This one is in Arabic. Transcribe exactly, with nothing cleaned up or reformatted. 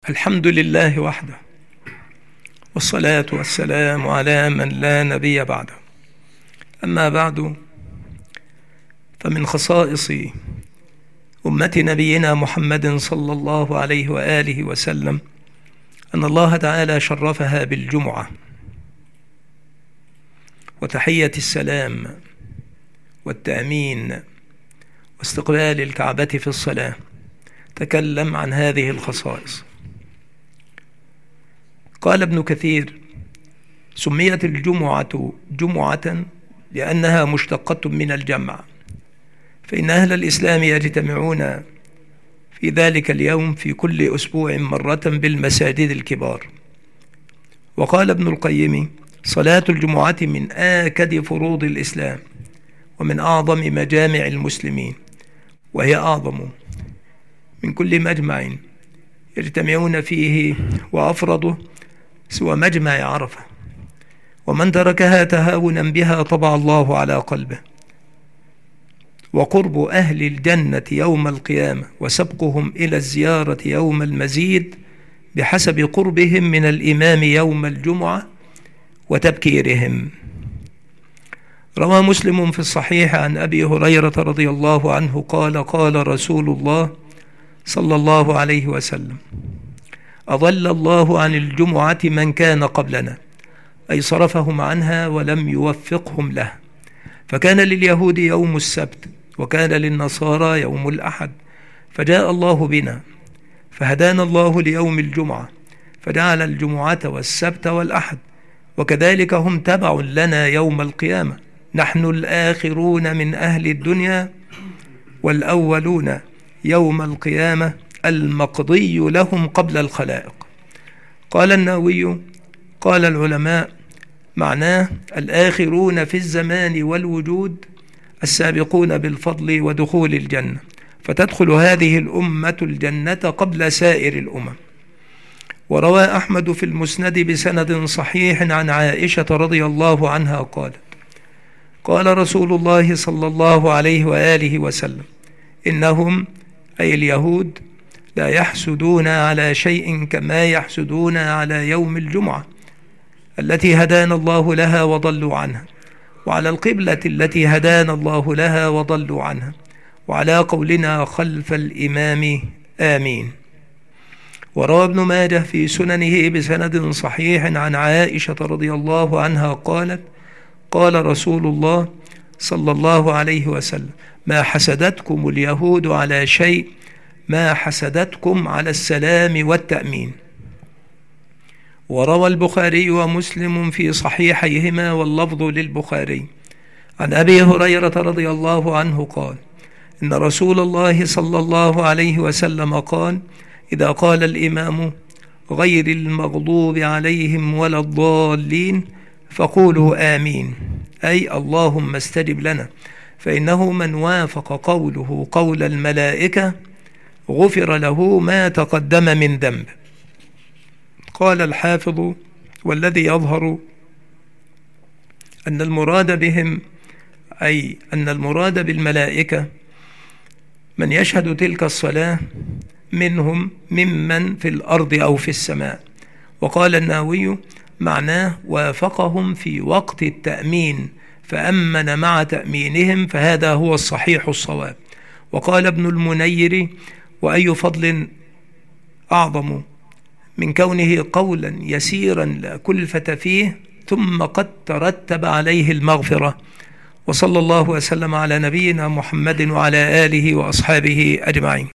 الحمد لله وحده، والصلاة والسلام على من لا نبي بعده. أما بعد، فمن خصائص أمة نبينا محمد صلى الله عليه وآله وسلم أن الله تعالى شرفها بالجمعة وتحية السلام والتأمين واستقبال الكعبة في الصلاة. تكلم عن هذه الخصائص. قال ابن كثير: سميت الجمعة جمعة لأنها مشتقة من الجمع، فإن أهل الإسلام يجتمعون في ذلك اليوم في كل أسبوع مرة بالمساجد الكبار. وقال ابن القيم: صلاة الجمعة من آكد فروض الإسلام ومن أعظم مجامع المسلمين، وهي أعظم من كل مجمع يجتمعون فيه وأفرضه سوى مجمع عرفة، ومن تركها تهاونا بها طبع الله على قلبه. وقرب أهل الجنة يوم القيامة وسبقهم إلى الزيارة يوم المزيد بحسب قربهم من الإمام يوم الجمعة وتبكيرهم. روى مسلم في الصحيح عن أبي هريرة رضي الله عنه قال: قال رسول الله صلى الله عليه وسلم: أضل الله عن الجمعة من كان قبلنا، أي صرفهم عنها ولم يوفقهم له. فكان لليهود يوم السبت، وكان للنصارى يوم الأحد، فجاء الله بنا فهدانا الله ليوم الجمعة، فجعل الجمعة والسبت والأحد، وكذلك هم تبع لنا يوم القيامة. نحن الآخرون من أهل الدنيا والأولون يوم القيامة، المقضي لهم قبل الخلائق. قال النووي: قال العلماء معناه الآخرون في الزمان والوجود، السابقون بالفضل ودخول الجنة، فتدخل هذه الأمة الجنة قبل سائر الأمم. وروى أحمد في المسند بسند صحيح عن عائشة رضي الله عنها قالت: قال رسول الله صلى الله عليه وآله وسلم: إنهم أي اليهود لا يحسدون على شيء كما يحسدون على يوم الجمعة التي هدانا الله لها وضلوا عنها، وعلى القبلة التي هدانا الله لها وضلوا عنها، وعلى قولنا خلف الإمام آمين. وروى ابن ماجه في سننه بسند صحيح عن عائشة رضي الله عنها قالت: قال رسول الله صلى الله عليه وسلم: ما حسدتكم اليهود على شيء ما حسدتكم على السلام والتأمين. وروى البخاري ومسلم في صحيحيهما واللفظ للبخاري عن أبي هريرة رضي الله عنه قال: إن رسول الله صلى الله عليه وسلم قال: إذا قال الإمام غير المغضوب عليهم ولا الضالين فقولوا آمين، أي اللهم استجب لنا، فإنه من وافق قوله قول الملائكة غفر له ما تقدم من ذنب. قال الحافظ: والذي يظهر أن المراد بهم أي أن المراد بالملائكة من يشهد تلك الصلاة منهم ممن في الأرض أو في السماء. وقال النووي: معناه وافقهم في وقت التأمين فأمن مع تأمينهم، فهذا هو الصحيح الصواب. وقال ابن المنير: وأي فضل أعظم من كونه قولا يسيرا لا كلفة فيه ثم قد ترتب عليه المغفرة. وصلى الله وسلم على نبينا محمد وعلى آله وأصحابه أجمعين.